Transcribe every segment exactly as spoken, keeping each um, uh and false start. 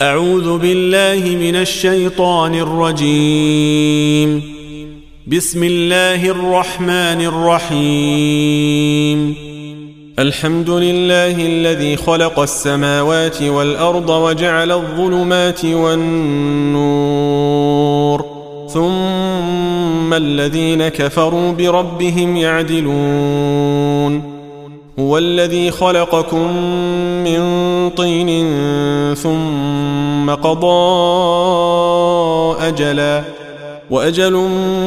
أعوذ بالله من الشيطان الرجيم. بسم الله الرحمن الرحيم. الحمد لله الذي خلق السماوات والأرض وجعل الظلمات والنور ثم الذين كفروا بربهم يعدلون. هو الذي خلقكم من طين ثم قضى أجلا وأجل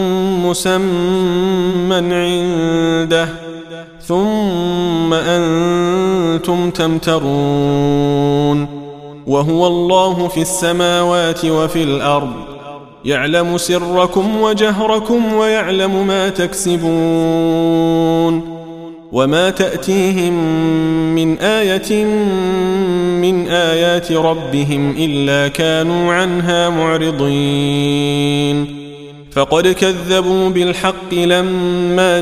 مسمى عنده ثم أنتم تمترون. وهو الله في السماوات وفي الأرض يعلم سركم وجهركم ويعلم ما تكسبون. وما تأتيهم من آية من آيات ربهم إلا كانوا عنها معرضين. فقد كذبوا بالحق لما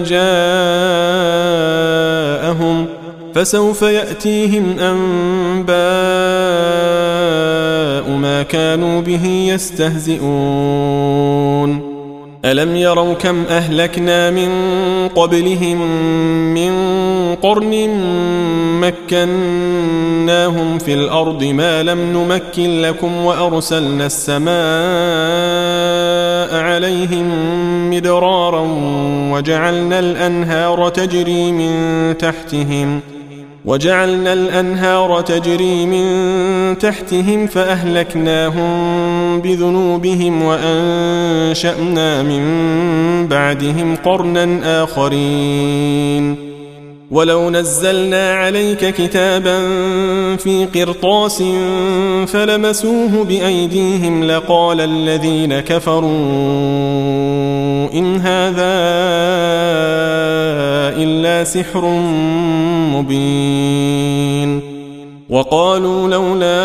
جاءهم فسوف يأتيهم أنباء ما كانوا به يستهزئون. ألم يروا كم أهلكنا من قبلهم من قرن مكناهم في الأرض ما لم نمكن لكم وأرسلنا السماء عليهم مدرارا وجعلنا الأنهار تجري من تحتهم وجعلنا الأنهار تجري من تحتهم فأهلكناهم بذنوبهم وأنشأنا من بعدهم قرنا آخرين. ولو نزلنا عليك كتابا في قرطاس فلمسوه بأيديهم لقال الذين كفروا إن هذا إلا سحر مبين. وقالوا لولا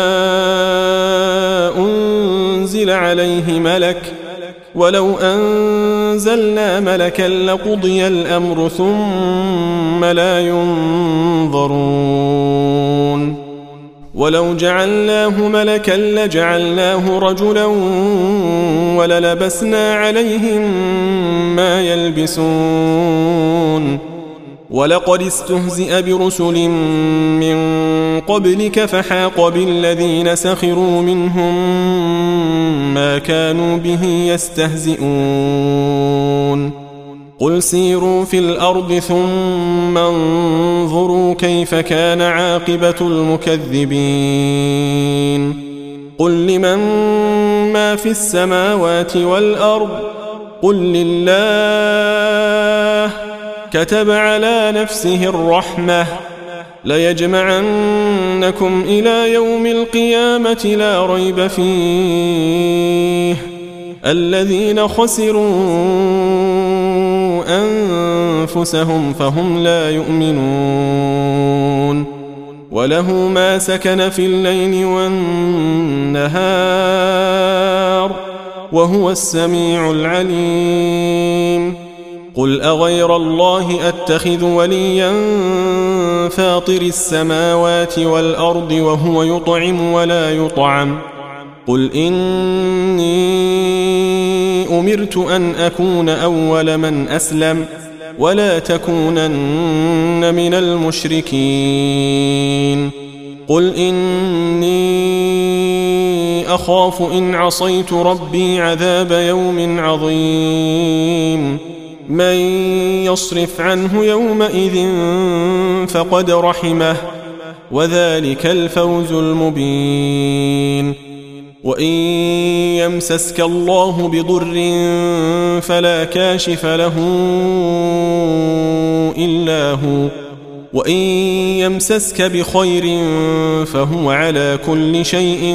أنزل عليه ملك ولو أنزلنا ملكا لقضي الأمر ثم لا ينظرون. ولو جعلناه ملكا لجعلناه رجلا وللبسنا عليهم ما يلبسون. ولقد استهزئ برسل من قبلك فحاق بالذين سخروا منهم ما كانوا به يستهزئون. قل سيروا في الأرض ثم انظروا كيف كان عاقبة المكذبين. قل لمن ما في السماوات والأرض قل لله كتب على نفسه الرحمة ليجمعنكم إلى يوم القيامة لا ريب فيه الذين خسروا أنفسهم فهم لا يؤمنون. وله ما سكن في الليل والنهار وهو السميع العليم. قل أغير الله أتخذ وليا فاطر السماوات والأرض وهو يطعم ولا يطعم قل إني أمرت أن أكون أول من أسلم ولا تكونن من المشركين. قل إني أخاف إن عصيت ربي عذاب يوم عظيم. من يصرف عنه يومئذ فقد رحمه وذلك الفوز المبين. وإن يمسسك الله بضر فلا كاشف له إلا هو وإن يمسسك بخير فهو على كل شيء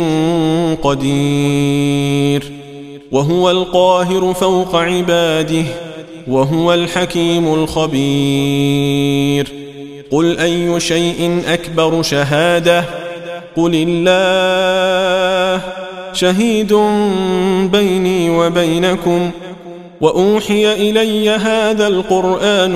قدير. وهو القاهر فوق عباده وهو الحكيم الخبير. قل أي شيء أكبر شهادة قل الله شهيد بيني وبينكم وأوحي إلي هذا القرآن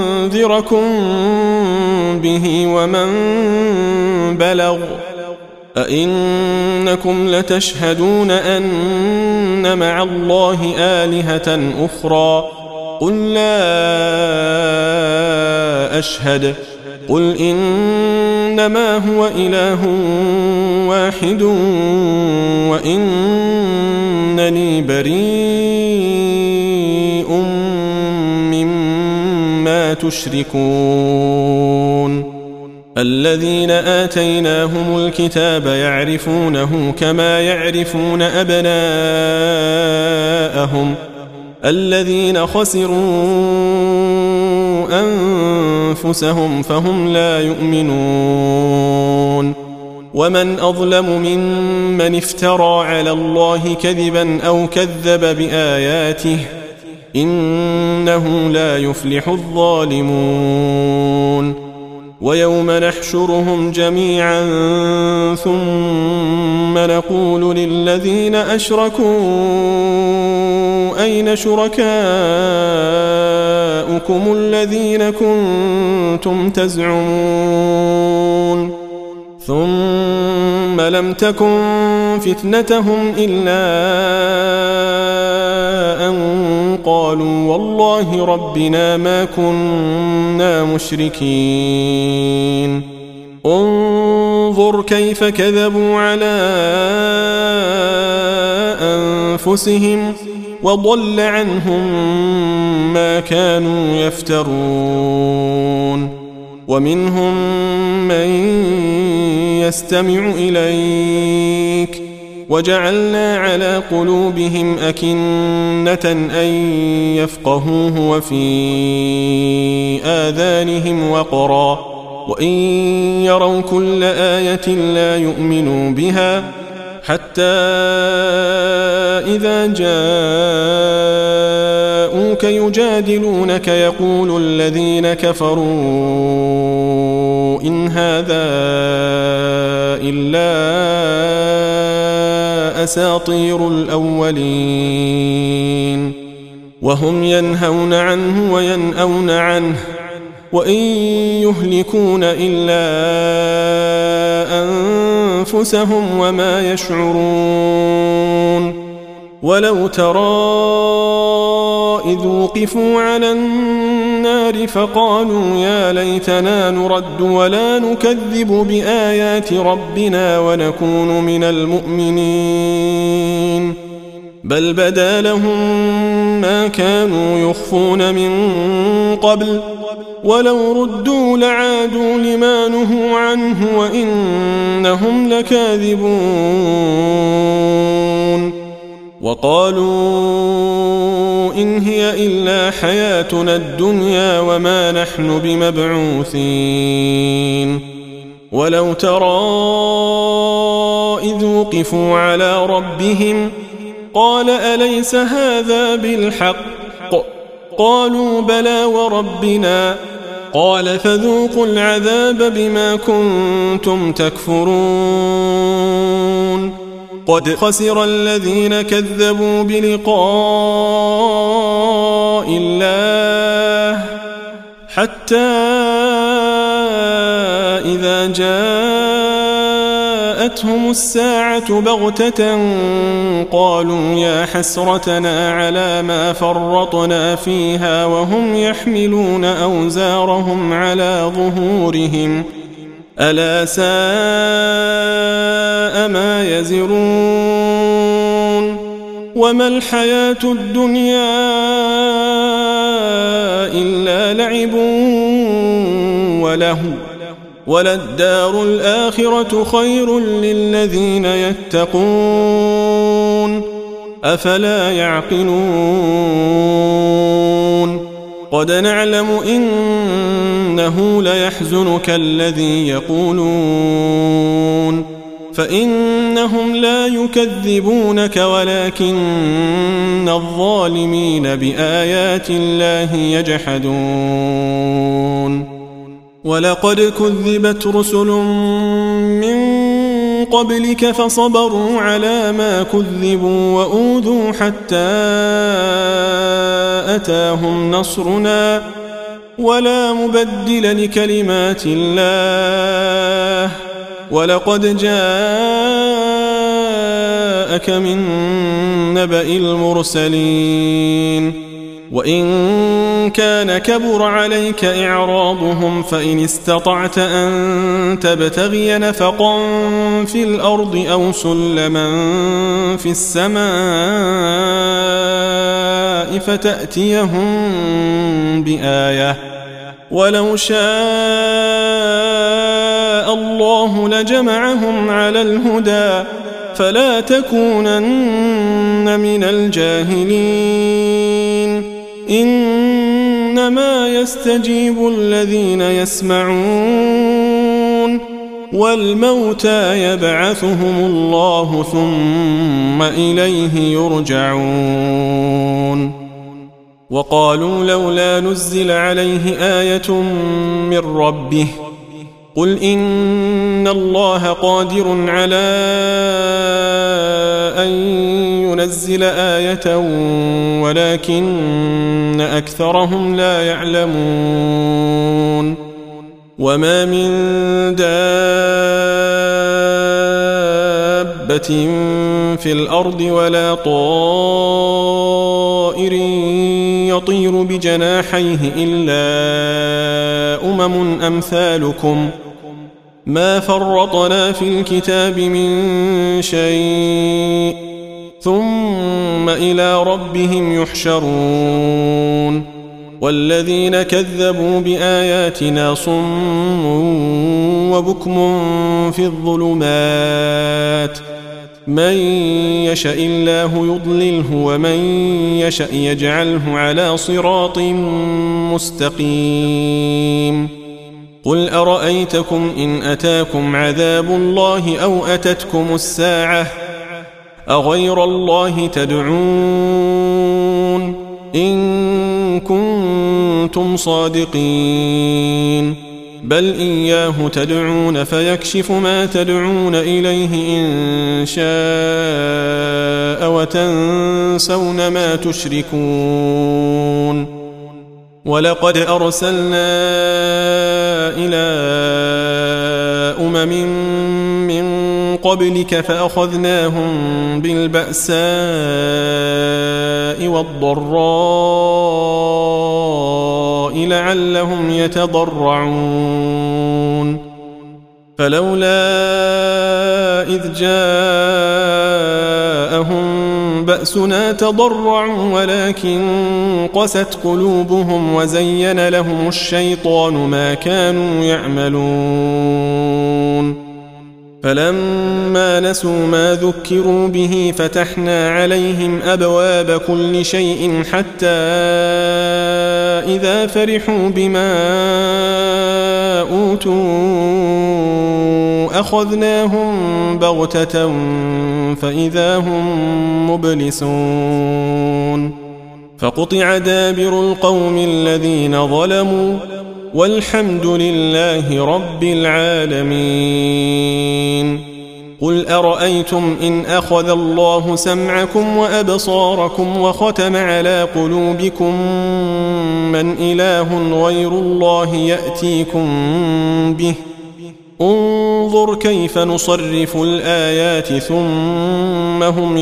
لأنذركم به ومن بلغ أئنكم لتشهدون أن مع الله آلهة أخرى قل لا أشهد قل إنما هو إله واحد وإنني بريء مما تشركون الذين آتيناهم الكتاب يعرفونه كما يعرفون أبناءهم الذين خسروا أنفسهم فهم لا يؤمنون ومن أظلم ممن افترى على الله كذبا أو كذب بآياته إنه لا يفلح الظالمون ويوم نحشرهم جميعا ثم نقول للذين أشركوا أين شركاؤكم الذين كنتم تزعمون ثم لم تكن فتنتهم إلا أن قالوا والله ربنا ما كنا مشركين انظر كيف كذبوا على أنفسهم وضل عنهم ما كانوا يفترون ومنهم من يستمع إليك وجعلنا على قلوبهم أكنة أن يفقهوه وفي آذانهم وقرا وإن يروا كل آية لا يؤمنوا بها حتى إذا جاءوك يجادلونك يقول الذين كفروا إن هذا إلا أساطير الأولين وهم ينهون عنه وينأون عنه وإن يهلكون إلا أنفسهم وما يشعرون ولو ترى إذ وقفوا على النار فقالوا يا ليتنا نرد ولا نكذب بآيات ربنا ونكون من المؤمنين بل بدا لهم ما كانوا يخفون من قبل ولو ردوا لعادوا لما نهوا عنه وإنهم لكاذبون وقالوا إن هي إلا حياتنا الدنيا وما نحن بمبعوثين ولو ترى إذ وقفوا على ربهم قال أليس هذا بالحق قالوا بلى وربنا قال فذوقوا العذاب بما كنتم تكفرون قد خسر الذين كذبوا بلقاء الله حتى إذا جاءتهم الساعة بغتة قالوا يا حسرتنا على ما فرطنا فيها وهم يحملون أوزارهم على ظهورهم ألا ساء ما يزرون وما الحياة الدنيا إلا لعب ولهو وللدار الآخرة خير للذين يتقون أفلا يعقلون قد نعلم إنه ليحزنك الذي يقولون فإنهم لا يكذبونك ولكن الظالمين بآيات الله يجحدون ولقد كذبت رسل من قبلك فصبروا على ما كذبوا وأوذوا حتى أتاهم نصرنا ولا مبدل لكلمات الله ولقد جاءك من نبأ المرسلين وإن كان كبر عليك إعراضهم فإن استطعت أن تبتغي نفقا في الأرض أو سلما في السماء فتأتيهم بآية ولو شاء الله لجمعهم على الهدى فلا تكونن من الجاهلين إنما يستجيب الذين يسمعون والموتى يبعثهم الله ثم إليه يرجعون وقالوا لولا نزل عليه آية من ربه قل إن الله قادر على أن ينزل آية ولكن أكثرهم لا يعلمون وما من دابة في الأرض ولا طائر يطير بجناحيه إلا أمم أمثالكم ما فرطنا في الكتاب من شيء ثم إلى ربهم يحشرون والذين كذبوا بآياتنا صم وبكم في الظلمات من يشاء الله يضلله ومن يشاء يجعله على صراط مستقيم قل أرأيتكم إن أتاكم عذاب الله أو أتتكم الساعة أغير الله تدعون إن كنتم صادقين بل إياه تدعون فيكشف ما تدعون إليه إن شاء وتنسون ما تشركون ولقد أرسلنا إلى أمم من قبلك فأخذناهم بالبأساء والضراء لعلهم يتضرعون فلولا إذ جاءهم بأسنا تضرعوا ولكن قست قلوبهم وزين لهم الشيطان ما كانوا يعملون فلما نسوا ما ذكروا به فتحنا عليهم أبواب كل شيء حتى إذا فرحوا بما أوتوا أخذناهم بغتة فإذا هم مبلسون فقطع دابر القوم الذين ظلموا والحمد لله رب العالمين قل أرأيتم إن أخذ الله سمعكم وأبصاركم وختم على قلوبكم من إله غير الله يأتيكم به انظر كيف نصرف الآيات ثم هم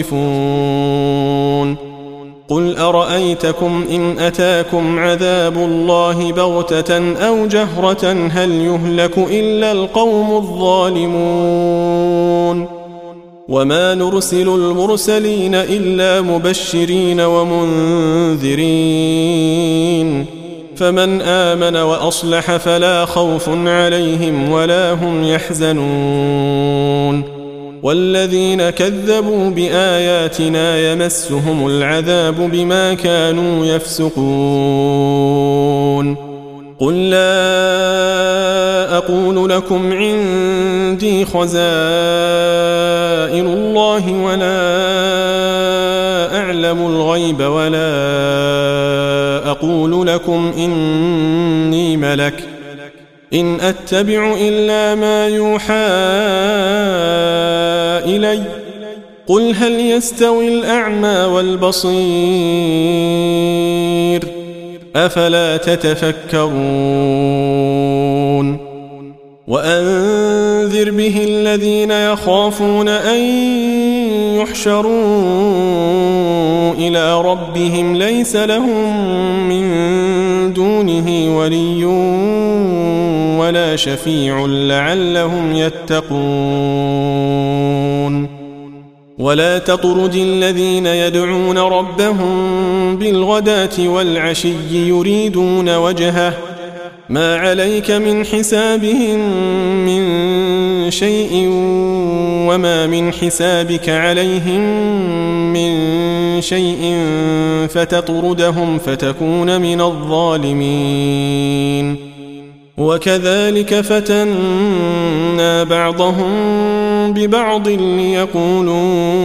يصدفون قل أرأيتكم إن أتاكم عذاب الله بغتة أو جهرة هل يهلك إلا القوم الظالمون وما نرسل المرسلين إلا مبشرين ومنذرين فمن آمن وأصلح فلا خوف عليهم ولا هم يحزنون والذين كذبوا بآياتنا يمسهم العذاب بما كانوا يفسقون قل لا أقول لكم عندي خزائن الله ولا أعلم الغيب ولا أقول لكم إني ملك إن أتبع إلا ما يوحى إلي قل هل يستوي الأعمى والبصير أفلا تتفكرون وأنذر به الذين يخافون أن يحشروا إلى ربهم ليس لهم من دونه ولي ولا شفيع لعلهم يتقون ولا تطرد الذين يدعون ربهم بالغداة والعشي يريدون وجهه ما عليك من حسابهم من شيء وما من حسابك عليهم من شيء فتطردهم فتكون من الظالمين وكذلك فتنا بعضهم ببعض ليقولوا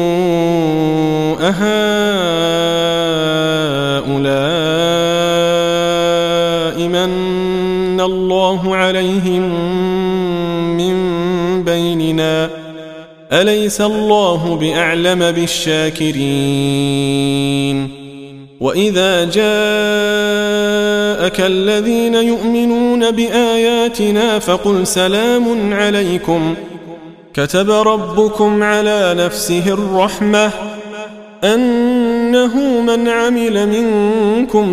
أهؤلاء من الله عليهم من بيننا أليس الله بأعلم بالشاكرين وإذا جاءك الذين يؤمنون بآياتنا فقل سلام عليكم كتب ربكم على نفسه الرحمة أنه من عمل منكم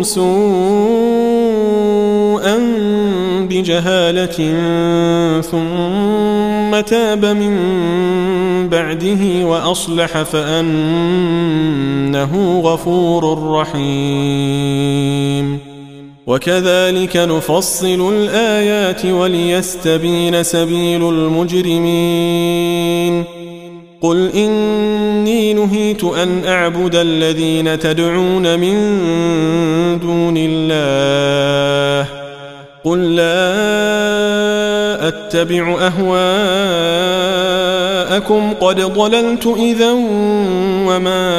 سوءا بجهالة ثم تاب من بعده وأصلح فأنه غفور رحيم وكذلك نفصل الآيات وليستبين سبيل المجرمين قل إني نهيت أن أعبد الذين تدعون من دون الله قل لا أتبع أهواءكم قد ضللت إذا وما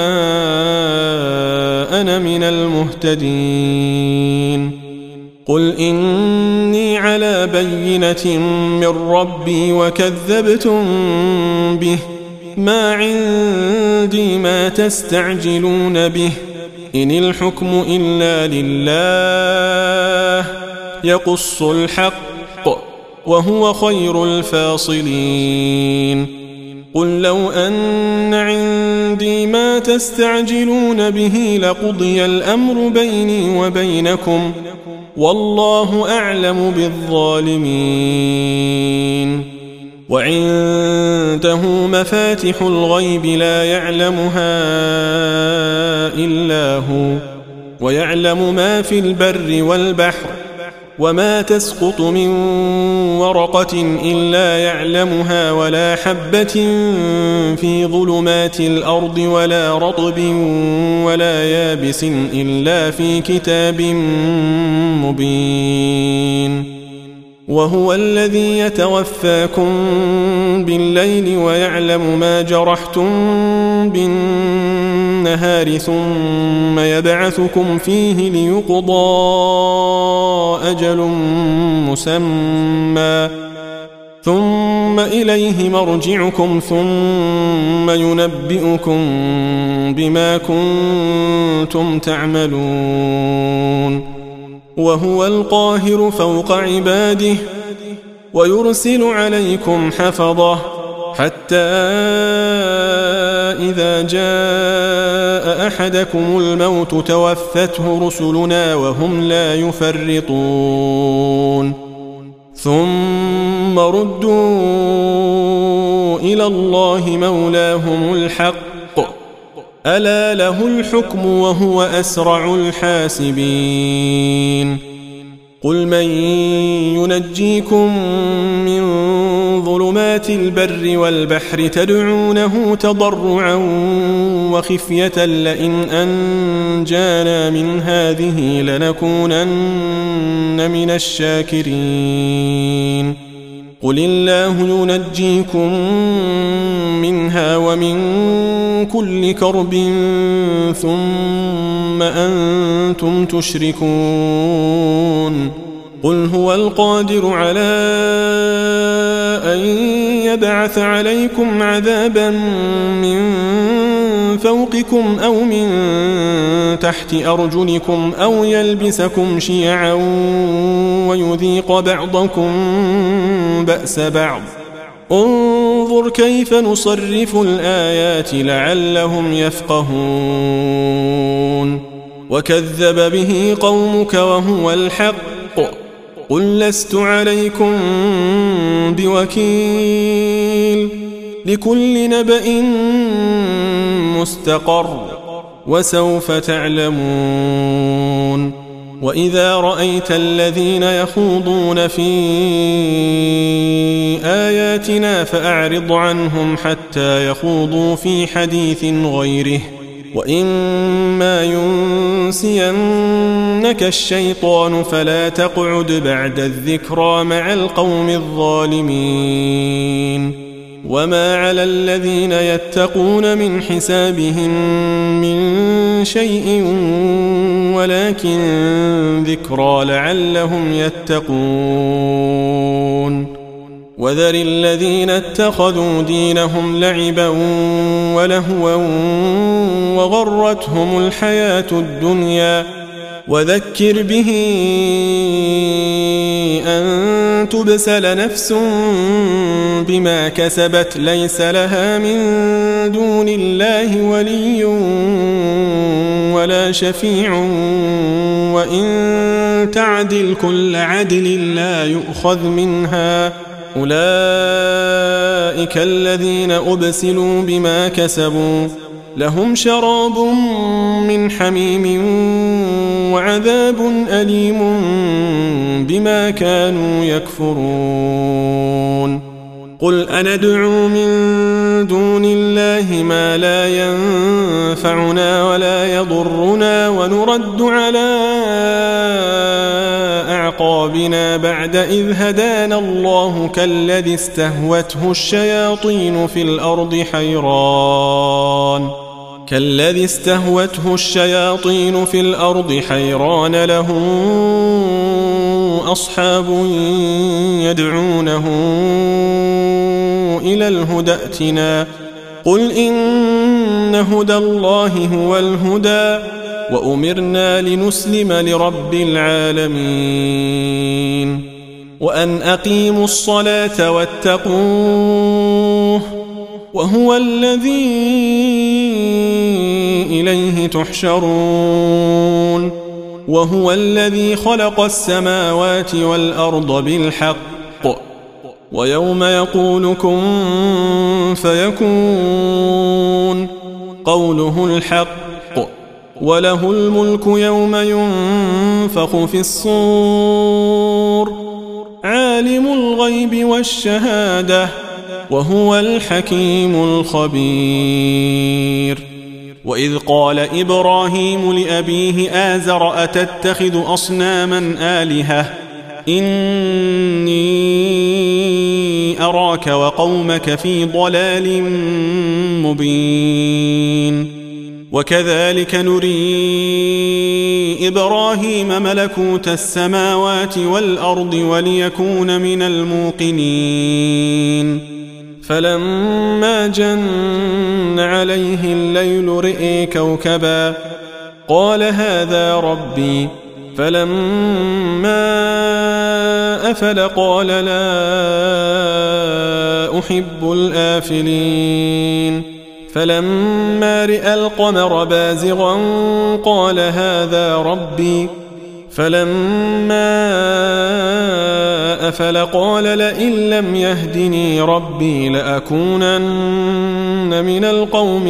أنا من المهتدين قل إني على بينة من ربي وكذبتم به ما عندي ما تستعجلون به إن الحكم إلا لله يقص الحق وهو خير الفاصلين قل لو أن عندي ما تستعجلون به لقضي الأمر بيني وبينكم والله أعلم بالظالمين وعنده مفاتح الغيب لا يعلمها إلا هو ويعلم ما في البر والبحر وما تسقط من ورقة إلا يعلمها ولا حبة في ظلمات الأرض ولا رطب ولا يابس إلا في كتاب مبين وهو الذي يتوفاكم بالليل ويعلم ما جرحتم بالنهار ثم يبعثكم فيه ليقضى أجل مسمى ثم إليه مرجعكم ثم ينبئكم بما كنتم تعملون وهو القاهر فوق عباده ويرسل عليكم حفظه حتى إذا جاء أحدكم الموت توفته رسلنا وهم لا يفرطون ثم ردوا إلى الله مولاهم الحق ألا له الحكم وهو أسرع الحاسبين قل من ينجيكم من ظلمات البر والبحر تدعونه تضرعا وخفية لئن أنجانا من هذه لنكونن من الشاكرين قل الله ينجيكم منها ومن كل كرب ثم أنتم تشركون قل هو القادر على أن يبعث عليكم عذابا من فوقكم أو من تحت أرجلكم أو يلبسكم شيعا ويذيق بعضكم بأس بعض انظر كيف نصرف الآيات لعلهم يفقهون وكذب به قومك وهو الحق قل لست عليكم بوكيل لكل نبأ مستقر وسوف تعلمون وإذا رأيت الذين يخوضون في آياتنا فأعرض عنهم حتى يخوضوا في حديث غيره وإما ينسينك الشيطان فلا تقعد بعد الذكرى مع القوم الظالمين وما على الذين يتقون من حسابهم من شيء ولكن ذكرى لعلهم يتقون وذر الذين اتخذوا دينهم لعبا ولهوا وغرتهم الحياة الدنيا وذكر به أن تبسل نفس بما كسبت ليس لها من دون الله ولي ولا شفيع وإن تعدل كل عدل لا يؤخذ منها أولئك الذين أبسلوا بما كسبوا لهم شراب من حميم وعذاب أليم بما كانوا يكفرون قل أندعو من دون الله ما لا ينفعنا ولا يضرنا ونرد على أعقابنا بعد إذ هدانا الله كالذي استهوته الشياطين في الأرض حيران كالذي استهوته الشياطين في الأرض حيران له أصحاب يدعونه إلى الهدى ائتنا قل إن هدى الله هو الهدى وأمرنا لنسلم لرب العالمين وأن أقيموا الصلاة واتقوه وهو الذي إليه تحشرون وهو الذي خلق السماوات والأرض بالحق ويوم يقول كن فيكون قوله الحق وله الملك يوم ينفخ في الصور عالم الغيب والشهادة وهو الحكيم الخبير وإذ قال إبراهيم لأبيه آزر أتتخذ أصناما آلهة إني أراك وقومك في ضلال مبين وكذلك نري إبراهيم ملكوت السماوات والأرض وليكون من الموقنين فلما جن عليه الليل رئي كوكبا قال هذا ربي فلما أفل قال لا أحب الآفلين فلما رئى القمر بازغا قال هذا ربي فلما أفل قال لئن لم يهدني ربي لأكونن من القوم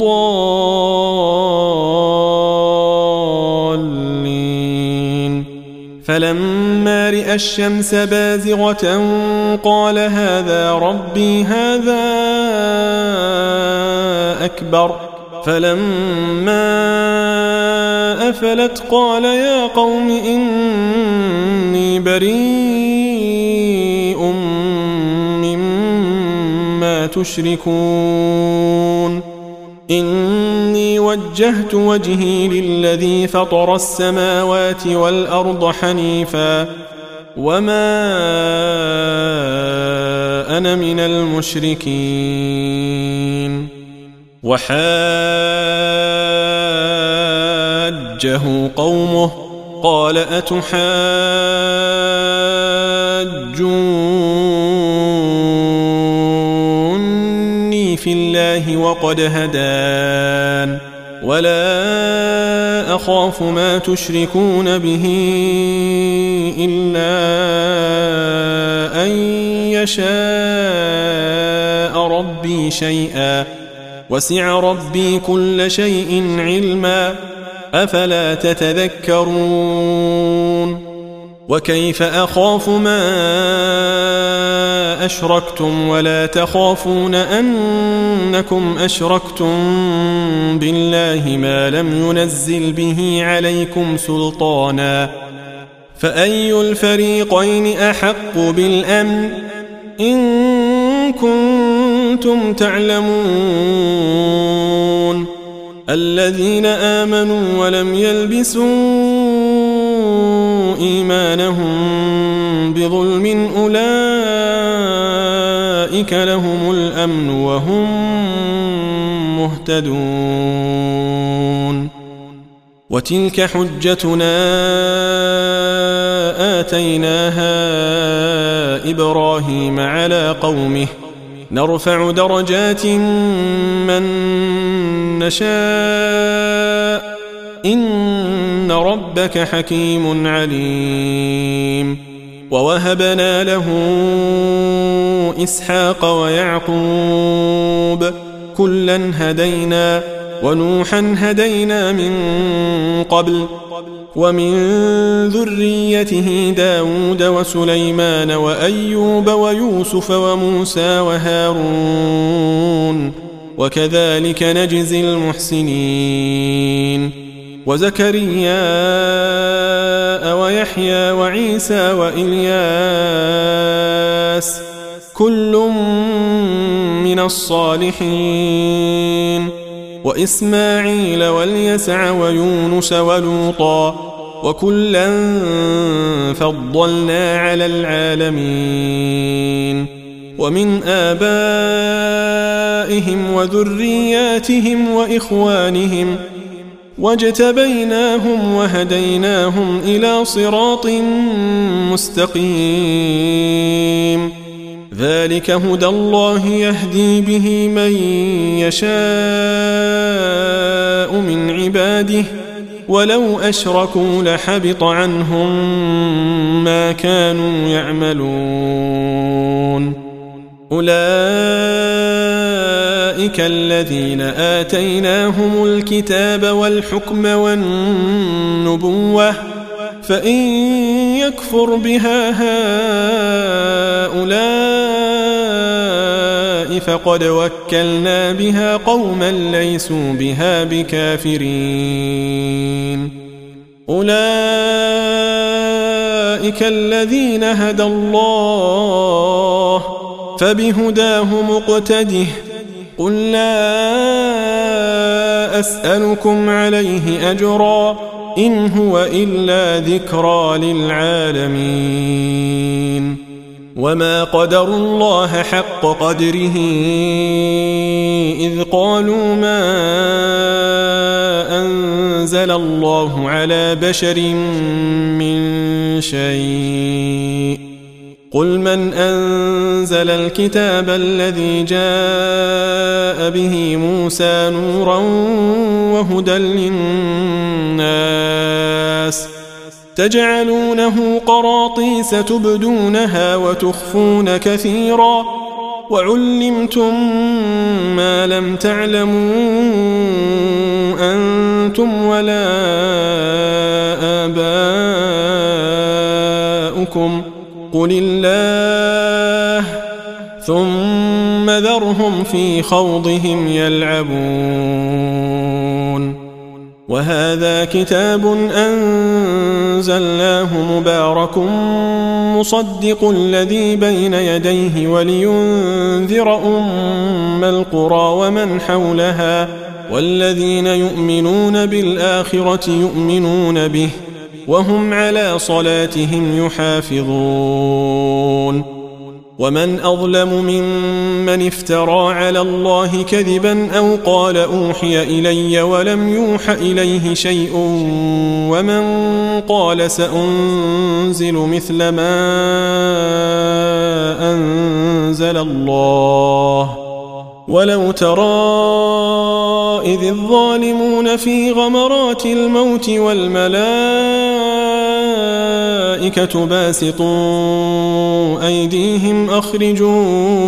الضالين فلما رئى الشمس بازغة قال هذا ربي هذا أكبر فلما أفلت قال يا قوم إني بريء مما تشركون إني وجهت وجهي للذي فطر السماوات والأرض حنيفا وما كان من المشركين. وحاجه قومه قال أتحاجوني في الله وقد هدان ولا أخاف ما تشركون به إلا أن يشاء ربي شيئا وسع ربي كل شيء علما أفلا تتذكرون. وكيف أخاف ما أشركتم ولا تخافون أنكم أشركتم بالله ما لم ينزل به عليكم سلطانا فأي الفريقين أحق بالأمن إن كنتم تعلمون. الذين آمنوا ولم يلبسوا إيمانهم بظلم أولئك لهم الأمن وهم مهتدون. وتلك حجتنا آتيناها إبراهيم على قومه نرفع درجات من نشاء إن ربك حكيم عليم. ووهبنا له إسحاق ويعقوب كلا هدينا ونوحا هدينا من قبل ومن ذريته داود وسليمان وأيوب ويوسف وموسى وهارون وكذلك نجزي المحسنين. وزكريا ويحيى وعيسى وإلياس كل من الصالحين وإسماعيل واليسع ويونس ولوطا وكلا فضلنا على العالمين. ومن آبائهم وذرياتهم وإخوانهم واجتبيناهم وهديناهم إلى صراط مستقيم. ذلك هدى الله يهدي به من يشاء من عباده ولو أشركوا لحبط عنهم ما كانوا يعملون. أولئك الذين آتيناهم الكتاب والحكم والنبوة فإن يكفر بها هؤلاء فقد وكلنا بها قوما ليسوا بها بكافرين. أولئك الذين هدى الله فبهداه مقتده قل لا أسألكم عليه أجرا إن هو إلا ذكرى للعالمين. وما قدروا الله حق قدره إذ قالوا ما أنزل الله على بشر من شيء قل من أنزل الكتاب الذي جاء به موسى نورا وهدى للناس تجعلونه قراطيس تبدونها وتخفون كثيرا وعلمتم ما لم تعلموا أنتم ولا آباؤكم قل الله ثم ذرهم في خوضهم يلعبون. وهذا كتاب أنزلناه مبارك مصدق الذي بين يديه ولينذر أم القرى ومن حولها والذين يؤمنون بالآخرة يؤمنون به وهم على صلاتهم يحافظون. ومن أظلم ممن افترى على الله كذبا أو قال أوحي إلي ولم يوح إليه شيء ومن قال سأنزل مثل ما أنزل الله ولو ترى إذ الظالمون في غمرات الموت والملائكة باسطوا أيديهم أخرجوا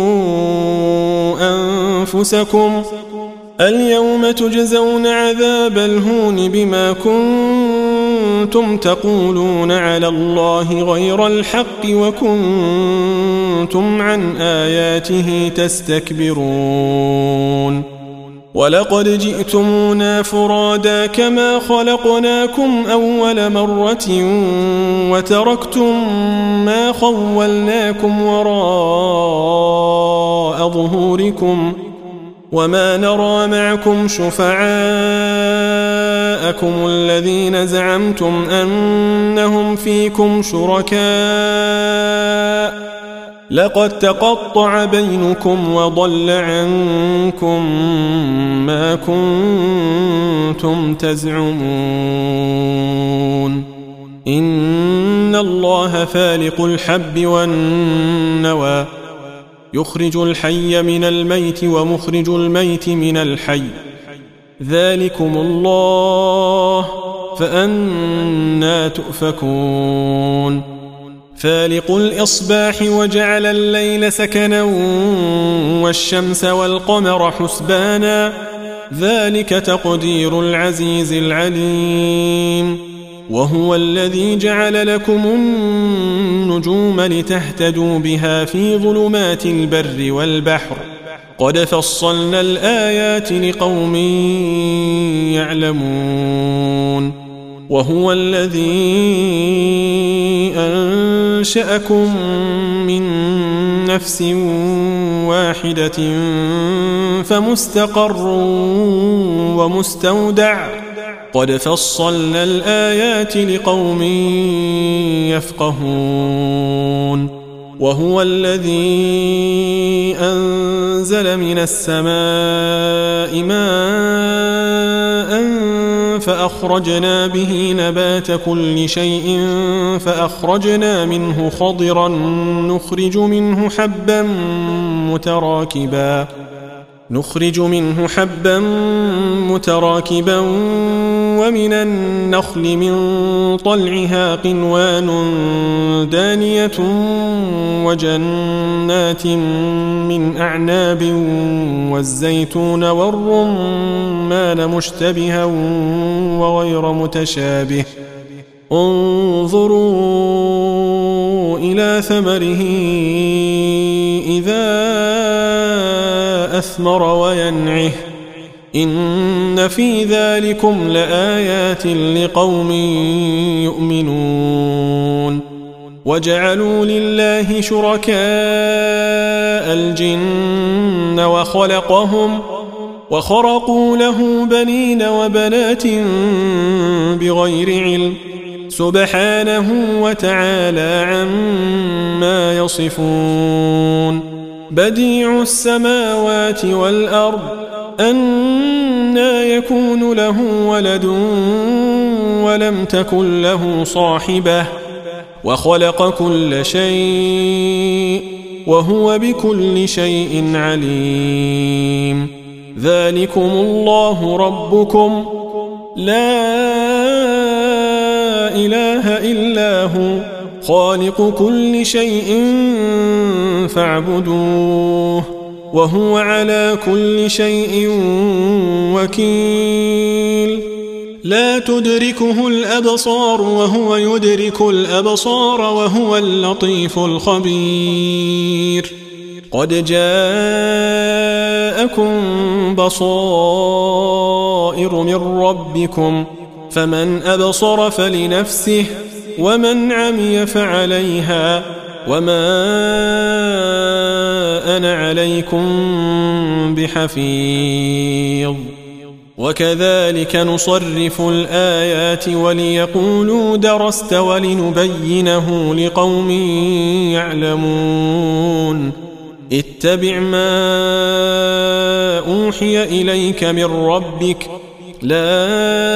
أنفسكم اليوم تجزون عذاب الهون بما كنتم تقولون على الله غير الحق وكنتم عن آياته تستكبرون ولقد جئتمونا فرادا كما خلقناكم أول مرة وتركتم ما خولناكم وراء ظهوركم وما نرى معكم شفعاءكم الذين زعمتم أنهم فيكم شركاء لقد تقطع بينكم وضل عنكم ما كنتم تزعمون إن الله فالق الحب والنوى يخرج الحي من الميت ومخرج الميت من الحي ذلكم الله فأنى تؤفكون فالق الإصباح وجعل الليل سكنا والشمس والقمر حسبانا ذلك تقدير العزيز العليم وهو الذي جعل لكم النجوم لتهتدوا بها في ظلمات البر والبحر قد فصلنا الآيات لقوم يعلمون وهو الذي أنشأكم من نفس واحدة فمستقر ومستودع قد فصلنا الآيات لقوم يفقهون وهو الذي أنزل من السماء ماء فأخرجنا به نبات كل شيء فأخرجنا منه خضرا نخرج منه حبا متراكبا نخرج منه حبا متراكبا ومن النخل من طلعها قنوان دانية وجنات من أعناب والزيتون والرمان مشتبها وغير متشابه انظروا إلى ثمره إذا أثمر وينعه إن في ذلكم لآيات لقوم يؤمنون وجعلوا لله شركاء الجن وخلقهم وخرقوا له بنين وبنات بغير علم سبحانه وتعالى عما يصفون بديع السماوات والأرض أنى يكون له ولد ولم تكن له صاحبة وخلق كل شيء وهو بكل شيء عليم ذلكم الله ربكم لا إله إلا هو خالق كل شيء فاعبدوه وهو على كل شيء وكيل لا تدركه الأبصار وهو يدرك الأبصار وهو اللطيف الخبير قد جاءكم بصائر من ربكم فمن أبصر فلنفسه ومن عمي فعليها وما أنا عليكم بحفيظ وكذلك نصرف الآيات وليقولوا درست ولنبينه لقوم يعلمون اتبع ما أوحي إليك من ربك لا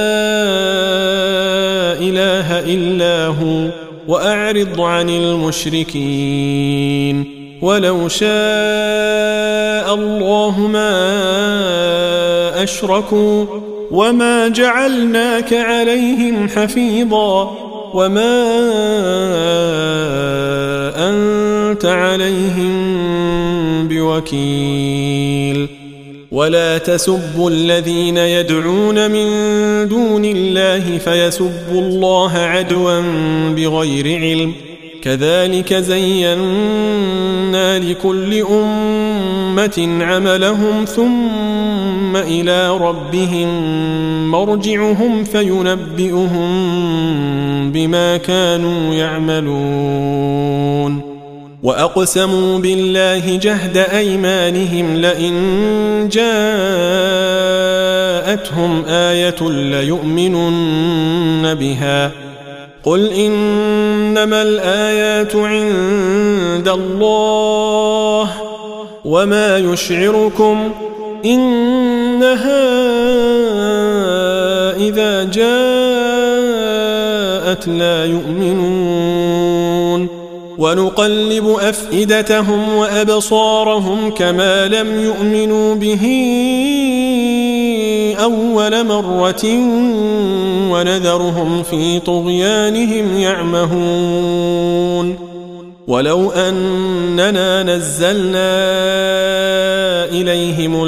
إله إلا هو وأعرض عن المشركين ولو شاء الله ما أشركوا وما جعلناك عليهم حفيظا وما أنت عليهم بوكيل ولا تسبوا الذين يدعون من دون الله فيسبوا الله عدوا بغير علم كذلك زينا لكل أمة عملهم ثم إلى ربهم مرجعهم فينبئهم بما كانوا يعملون وأقسموا بالله جهد أيمانهم لئن جاءتهم آية ليؤمنن بها قل إنما الآيات عند الله وما يشعركم إنها إذا جاءت لا يؤمنون ونقلب أفئدتهم وأبصارهم كما لم يؤمنوا به أول مرة ونذرهم في طغيانهم يعمهون ولو أننا نزلنا إليهم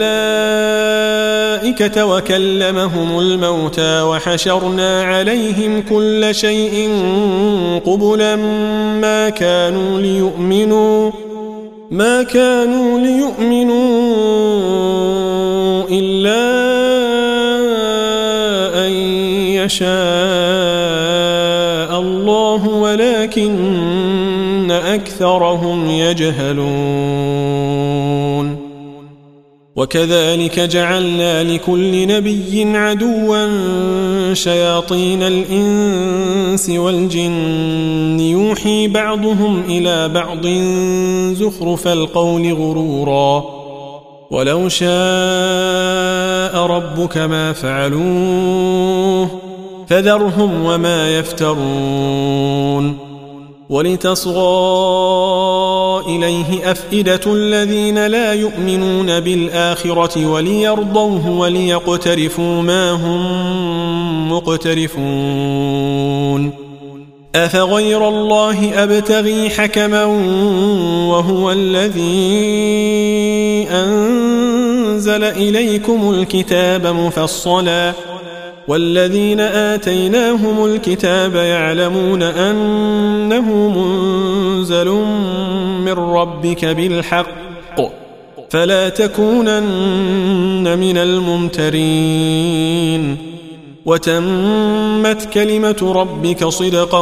الملائكة وكلمهم الموتى وحشرنا عليهم كل شيء قبلا ما كانوا ليؤمنوا ما كانوا ليؤمنوا إلا أن يشاء الله ولكن أكثرهم يجهلون وكذلك جعلنا لكل نبي عدوا شياطين الإنس والجن يوحي بعضهم إلى بعض زخرف القول غرورا ولو شاء ربك ما فعلوه فذرهم وما يفترون ولتصغى إليه أفئدة الذين لا يؤمنون بالآخرة وليرضوه وليقترفوا ما هم مقترفون أفغير الله أبتغي حكما وهو الذي أنزل إليكم الكتاب مفصلا والذين آتيناهم الكتاب يعلمون أنه منزل من ربك بالحق فلا تكونن من الممترين وتمت كلمة ربك صدقا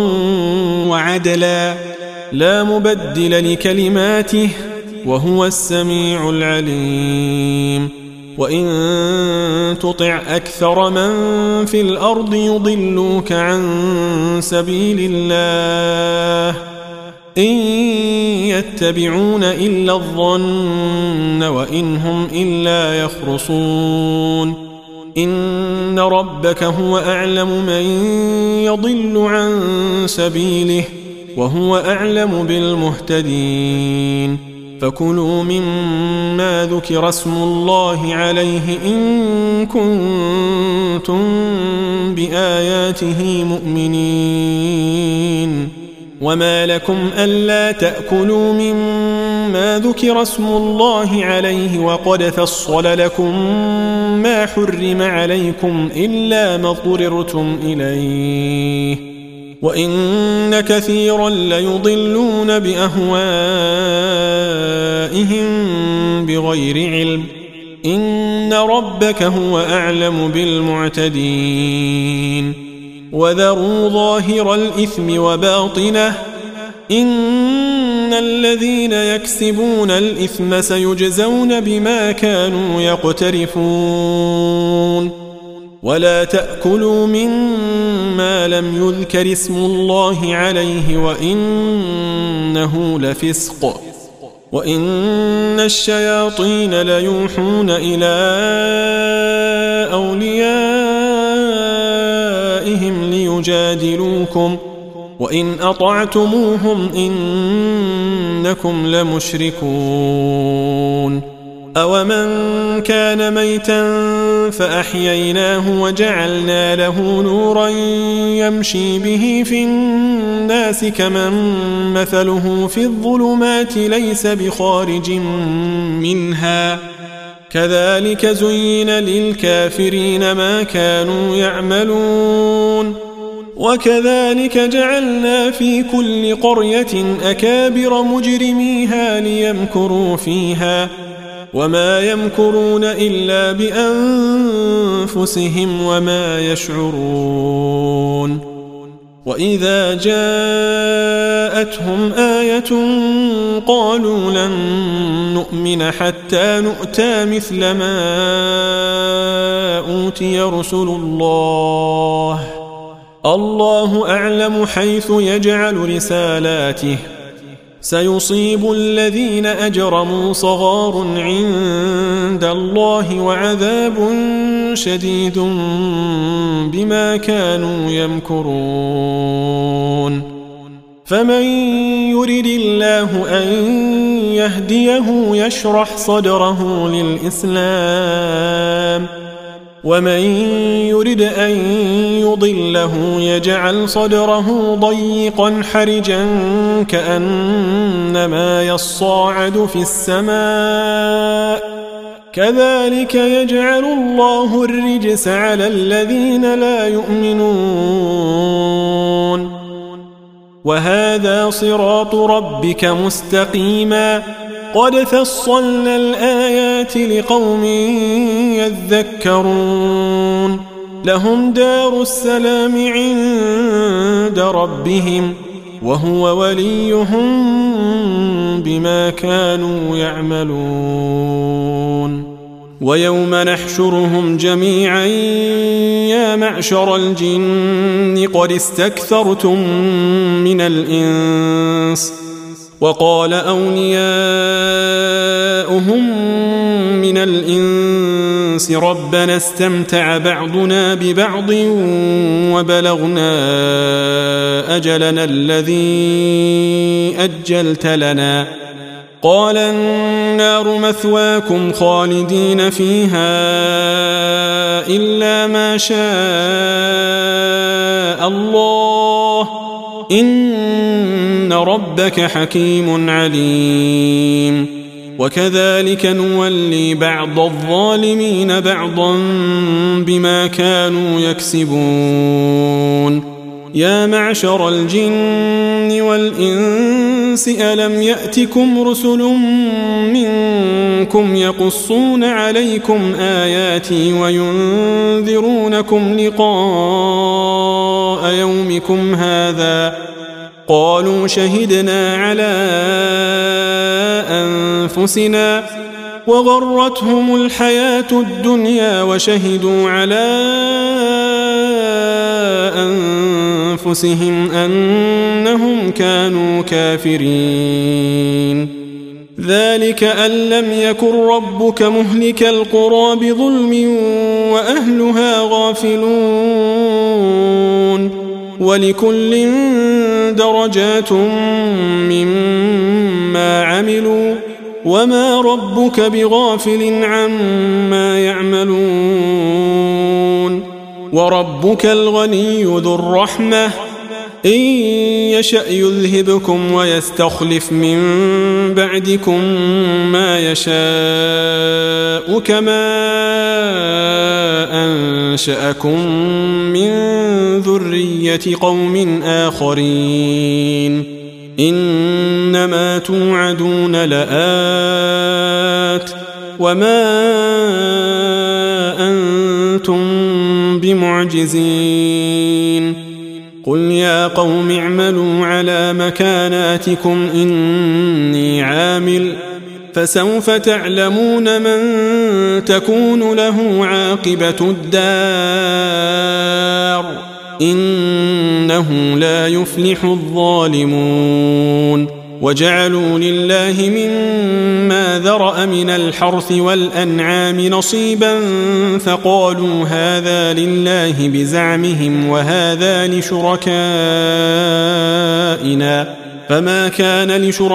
وعدلا لا مبدل لكلماته وهو السميع العليم وإن تطع أكثر من في الأرض يضلوك عن سبيل الله إن يتبعون إلا الظن وإن هم إلا يخرصون إن ربك هو أعلم من يضل عن سبيله وهو أعلم بالمهتدين فكلوا مما ذكر اسم الله عليه إن كنتم بآياته مؤمنين وما لكم ألا تأكلوا مما ذكر اسم الله عليه وقد فصل لكم ما حرم عليكم إلا ما اضطررتم إليه وإن كثيرا ليضلون بأهوائهم بغير علم إن ربك هو أعلم بالمعتدين وذروا ظاهر الإثم وباطنه إن الذين يكسبون الإثم سيجزون بما كانوا يقترفون ولا تأكلوا مما لم يذكر اسم الله عليه وإنه لفسق وإن الشياطين ليوحون إلى أوليائهم ليجادلوكم وإن أطعتموهم إنكم لمشركون أومن كان ميتا فأحييناه وجعلنا له نورا يمشي به في الناس كمن مثله في الظلمات ليس بخارج منها كذلك زين للكافرين ما كانوا يعملون وكذلك جعلنا في كل قرية أكابر مجرميها ليمكروا فيها وما يمكرون إلا بأنفسهم وما يشعرون وإذا جاءتهم آية قالوا لن نؤمن حتى نؤتى مثل ما أوتي رسل الله الله أعلم حيث يجعل رسالاته سيصيب الذين أجرموا صغار عند الله وعذاب شديد بما كانوا يمكرون فمن يرد الله أن يهديه يشرح صدره للإسلام ومن يرد أن يضله يجعل صدره ضيقا حرجا كأنما يصاعد في السماء كذلك يجعل الله الرجس على الذين لا يؤمنون وهذا صراط ربك مستقيما قد فصلنا الآيات لقوم يذكرون لهم دار السلام عند ربهم وهو وليهم بما كانوا يعملون ويوم نحشرهم جميعا يا معشر الجن قد استكثرتم من الإنس وقال أولياؤهم من الإنس ربنا استمتع بعضنا ببعض وبلغنا أجلنا الذي أجلت لنا قال النار مثواكم خالدين فيها إلا ما شاء الله إن ربك حكيم عليم وكذلك نولي بعض الظالمين بعضا بما كانوا يكسبون يا معشر الجن والإنس ألم يأتكم رسل منكم يقصون عليكم آياتي وينذرونكم لقاء يومكم هذا قالوا شهدنا على أنفسنا وغرتهم الحياة الدنيا وشهدوا على أنفسهم أنهم كانوا كافرين ذلك أن لم يكن ربك مهلك القرى بظلم وأهلها غافلون ولكل درجات مما عملوا وما ربك بغافل عما يعملون وربك الغني ذو الرحمة إن يشأ يذهبكم ويستخلف من بعدكم ما يشاء كما أنشأكم من ذرية قوم آخرين إنما توعدون لآت وما أنتم بمعجزين قل يا قوم اعملوا على مكاناتكم آياتكم إني عامل فسوف تعلمون من تكون له عاقبة الدار إنه لا يفلح الظالمون وجعلوا لله مما ذرأ من الحرث والأنعام نصيبا فقالوا هذا لله بزعمهم وهذا لشركائنا فما كان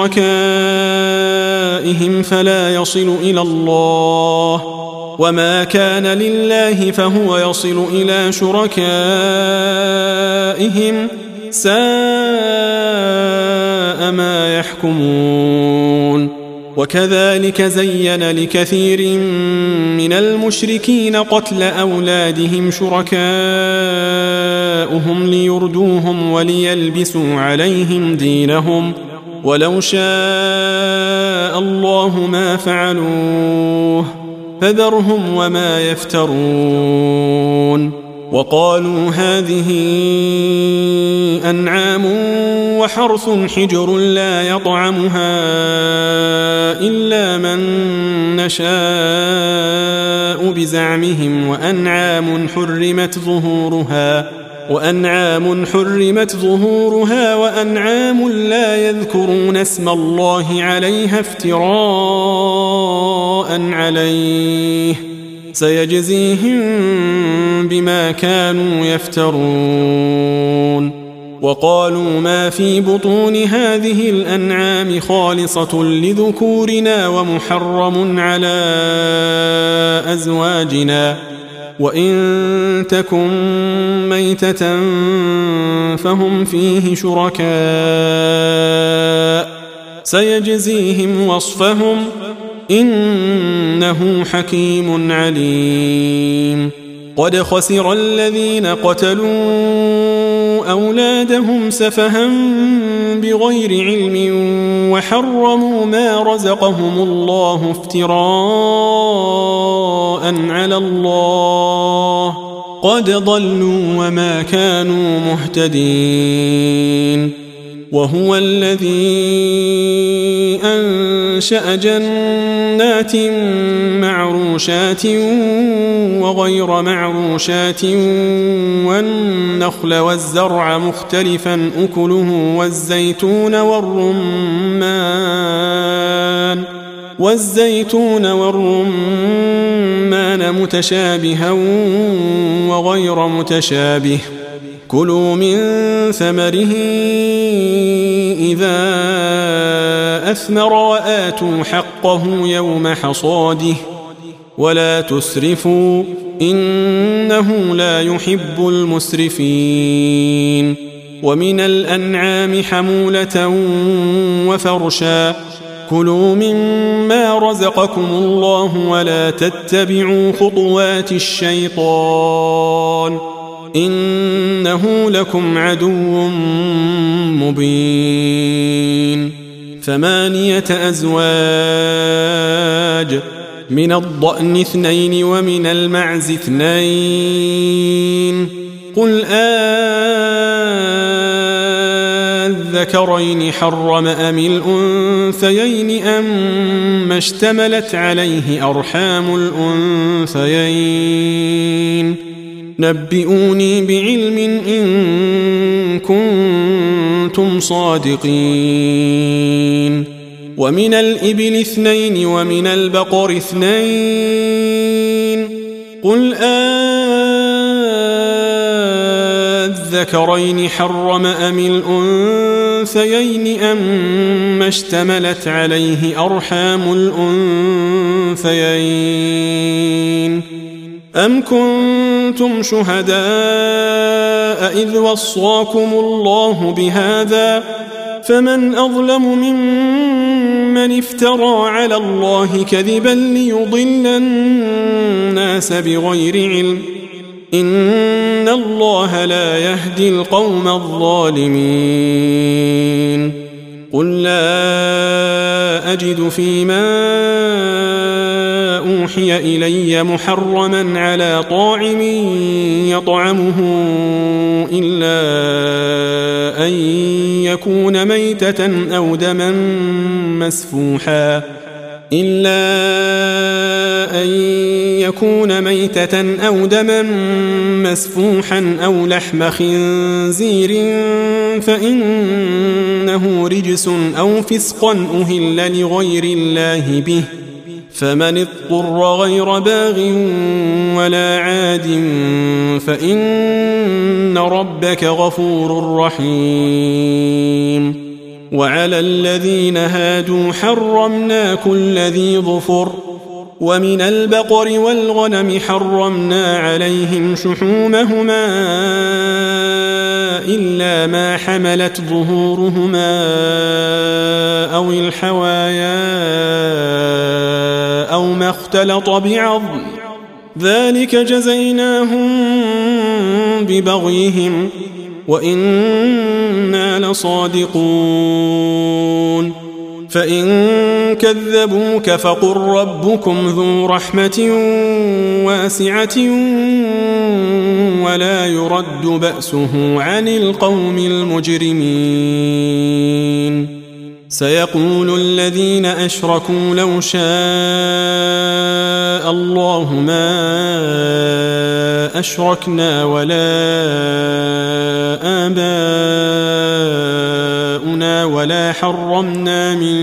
لشركائهم فلا يصل إلى الله وما كان لله فهو يصل إلى شركائهم ساء ما يحكمون وكذلك زين لكثير من المشركين قتل أولادهم شركاؤهم ليردوهم وليلبسوا عليهم دينهم ولو شاء الله ما فعلوه فذرهم وما يفترون وقالوا هذه أنعام وحرث حجر لا يطعمها إلا من نشاء بزعمهم وأنعام حرمت ظهورها وأنعام حرمت ظهورها وأنعام لا يذكرون اسم الله عليها افتراء عليه سيجزيهم بما كانوا يفترون وقالوا ما في بطون هذه الأنعام خالصة لذكورنا ومحرم على أزواجنا وإن تكن ميتة فهم فيه شركاء سيجزيهم وصفهم إنه حكيم عليم قد خسر الذين قتلوا أولادهم سفها بغير علم وحرموا ما رزقهم الله افتراء على الله قد ضلوا وما كانوا مهتدين وهو الذي أنشأ جنات معروشات وغير معروشات والنخل والزرع مختلفا أكله والزيتون والرمان والزيتون والرمان متشابها وغير متشابه كلوا من ثمره إذا أثمر وآتوا حقه يوم حصاده ولا تسرفوا إنه لا يحب المسرفين ومن الأنعام حمولة وفرشا كلوا مما رزقكم الله ولا تتبعوا خطوات الشيطان إنه لكم عدو مبين ثمانية أزواج من الضأن اثنين ومن المعز اثنين قل أذكرين حرم أم الأنثيين أم اشتملت عليه أرحام الأنثيين نبئوني بعلم إن كنتم صادقين ومن الإبل اثنين ومن البقر اثنين قل أذكرين حرم أم الأنثيين أم اشتملت عليه أرحام الأنثيين أم كنتم شهداء إذ وصاكم الله بهذا فمن أظلم ممن افترى على الله كذبا ليضل الناس بغير علم إن الله لا يهدي القوم الظالمين قل لا أجد فيما أوحي إلي محرما على طاعم يطعمه إلا أن يكون ميتة أو دما مسفوحا إلا أن يكون ميتة أو دما مسفوحا أو لحم خنزير فإنه رجس أو فسقا أهل لغير الله به فمن اضطر غير باغ ولا عاد فإن ربك غفور رحيم. وعلى الذين هادوا حرمنا كل ذي ظفر ومن البقر والغنم حرمنا عليهم شحومهما إلا ما حملت ظهورهما أو الحوايا أو ما اختلط بعظم ذلك جزيناهم ببغيهم وإنا لصادقون. فإن كذبوك فقل ربكم ذو رحمة واسعة ولا يرد بأسه عن القوم المجرمين. سيقول الذين أشركوا لو شاء الله ما أشركنا ولا آباؤنا ولا حرمنا من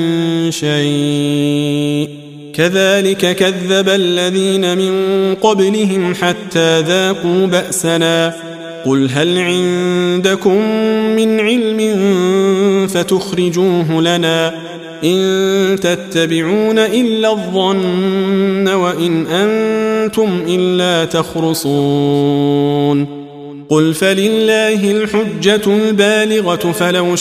شيء كذلك كذب الذين من قبلهم حتى ذاقوا بأسنا قل هل عندكم من علم فتخرجوه لنا إن تتبعون إلا الظن وإن أنتم إلا تخرصون. قل فلله الحجة البالغة فلو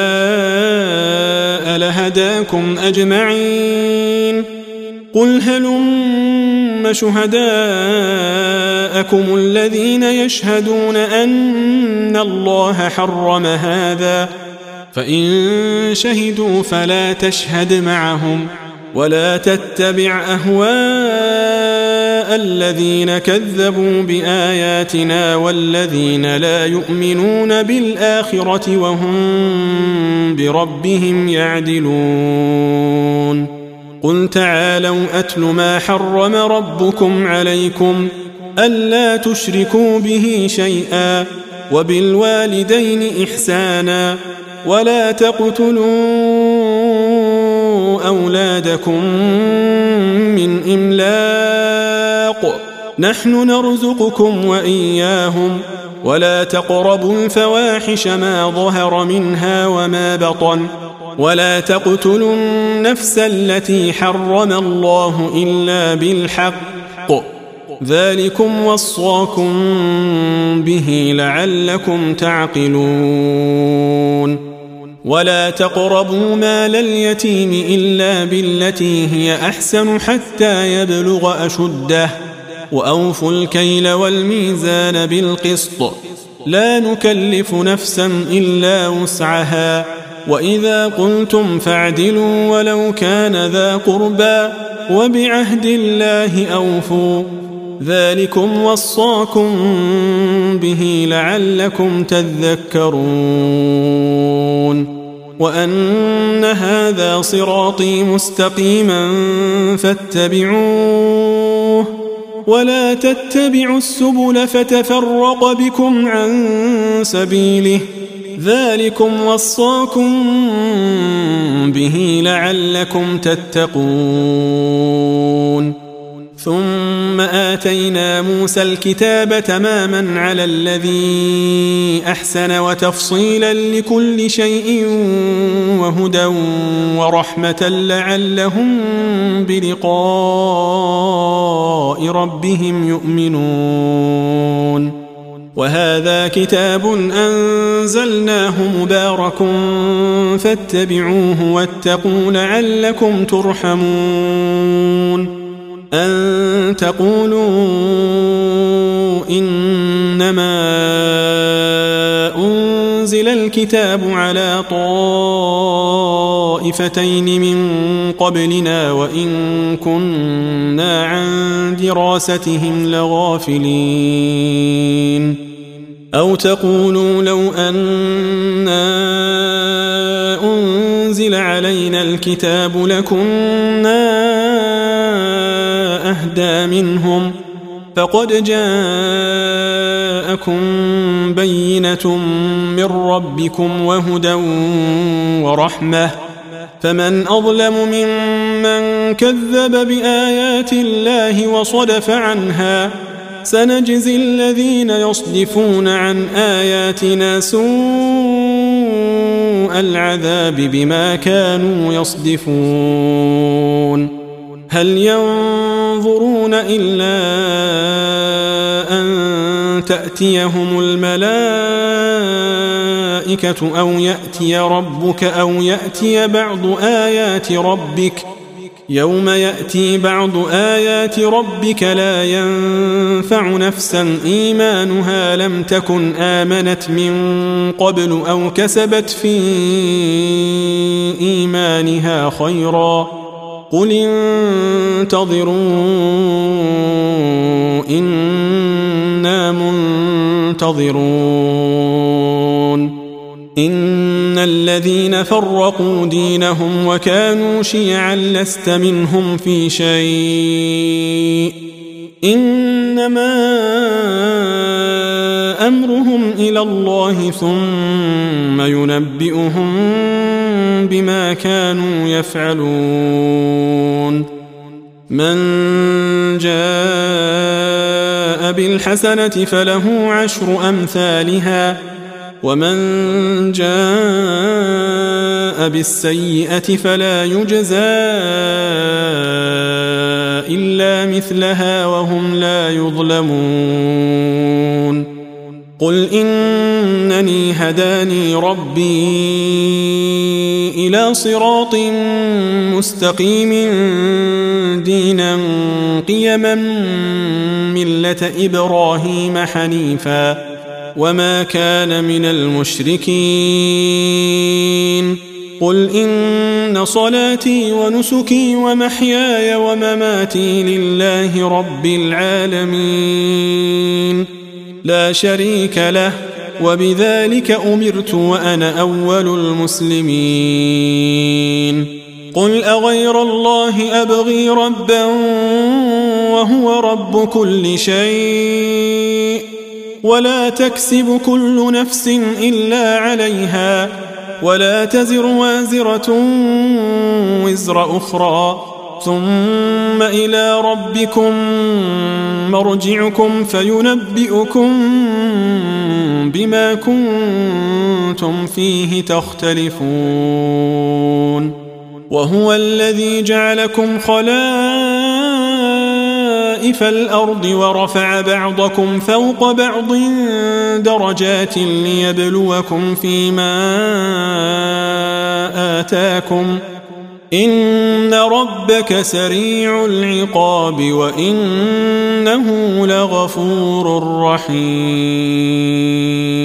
شاء لهداكم أجمعين. قل هلم شهداءكم الذين يشهدون أن الله حرم هذا فإن شهدوا فلا تشهد معهم ولا تتبع أهواء الذين كذبوا بآياتنا والذين لا يؤمنون بالآخرة وهم بربهم يعدلون. قل تعالوا أتل ما حرم ربكم عليكم ألا تشركوا به شيئا وبالوالدين إحسانا ولا تقتلوا أولادكم من إملاق نحن نرزقكم وإياهم ولا تقربوا الفواحش ما ظهر منها وما بطن ولا تقتلوا النفس التي حرم الله إلا بالحق ذلكم وصاكم به لعلكم تعقلون. ولا تقربوا مال اليتيم إلا بالتي هي أحسن حتى يبلغ أشده وأوفوا الكيل والميزان بالقسط لا نكلف نفسا إلا وسعها وإذا قلتم فاعدلوا ولو كان ذا قربى وبعهد الله أوفوا ذلكم وصاكم به لعلكم تذكرون. وأن هذا صراطي مستقيما فاتبعوه ولا تتبعوا السبل فتفرق بكم عن سبيله ذلكم وصاكم به لعلكم تتقون. ثم آتينا موسى الكتاب تماما على الذي أحسن وتفصيلا لكل شيء وهدى ورحمة لعلهم بلقاء ربهم يؤمنون. وهذا كتاب أنزلناه مبارك فاتبعوه واتقوا لعلكم ترحمون. أن تقولوا إنما أنزل الكتاب على طائفتين من قبلنا وإن كنا عن دراستهم لغافلين أو تقولوا لو أنا أنزل علينا الكتاب لكنا أهدى منهم فقد جاءكم بينة من ربكم وهدى ورحمة فمن أظلم ممن كذب بآيات الله وصدف عنها سنجزي الذين يصدفون عن آياتنا سوء العذاب بما كانوا يصدفون هل ينظرون إلا أن تأتيهم الملائكة أو يأتي ربك أو يأتي بعض آيات ربك يوم يأتي بعض آيات ربك لا ينفع نفسا إيمانها لم تكن آمنت من قبل أو كسبت في إيمانها خيرا قل انتظروا إنا منتظرون إن الذين فرقوا دينهم وكانوا شيعا لست منهم في شيء إنما أمرهم إلى الله ثم ينبئهم بما كانوا يفعلون من جاء بالحسنة فله عشر أمثالها ومن جاء بالسيئة فلا يجزى إلا مثلها وهم لا يظلمون قل إنني هداني ربي إلى صراط مستقيم دينا قيما ملة إبراهيم حنيفا وما كان من المشركين قل إن صلاتي ونسكي ومحياي ومماتي لله رب العالمين لا شريك له وبذلك أمرت وأنا أول المسلمين قل أغير الله أبغي ربا وهو رب كل شيء ولا تكسب كل نفس إلا عليها ولا تزر وازرة وزر أخرى ثم إلى ربكم مرجعكم فينبئكم بما كنتم فيه تختلفون وهو الذي جعلكم خلائف الأرض ورفع بعضكم فوق بعض درجات ليبلوكم فيما آتاكم إن ربك سريع العقاب وإنه لغفور رحيم